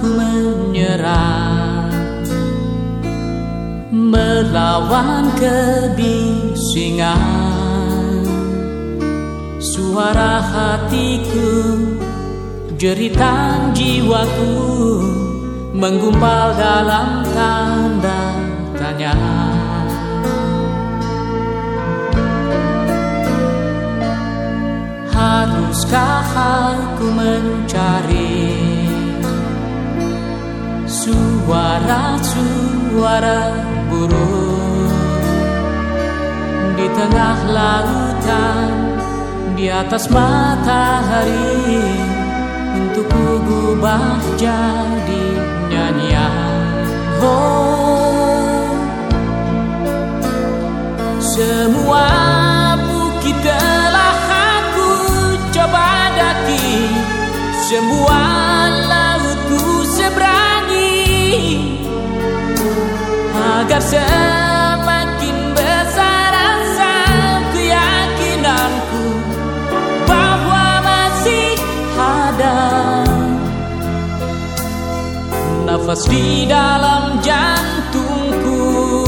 menyerah, melawan kebisingan. Suara hatiku, jeritan jiwaku menggumpal dalam tanda tanya. Haruskah aku mencari suara-suara burung di tengah lautan, di atas matahari, untuk gubah jadi nyanyian? Oh, semua bukit telah aku coba daki, semua laut ku seberangi, agar semakin besar rasa keyakinanku bahwa masih ada nafas di dalam jantungku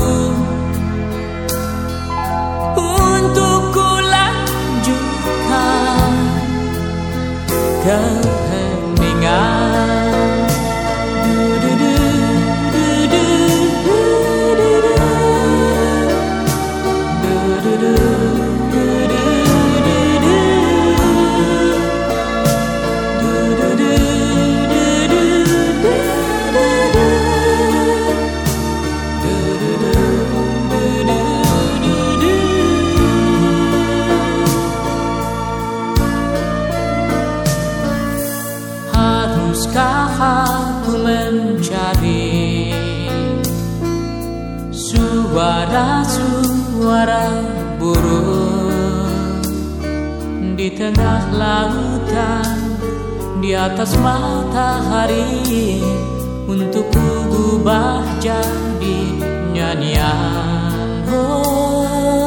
untuk ku lanjutkan keheningan. Haruskah aku mencari suara-suara burung di tengah lautan, di atas matahari, untuk ku ubah jadi nyanyian? Oh,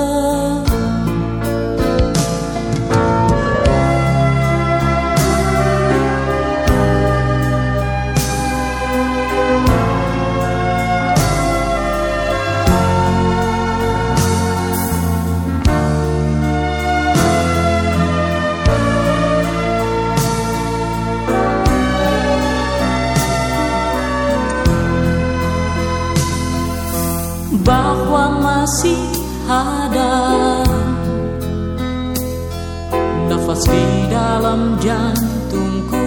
bahwa masih ada nafas di dalam jantungku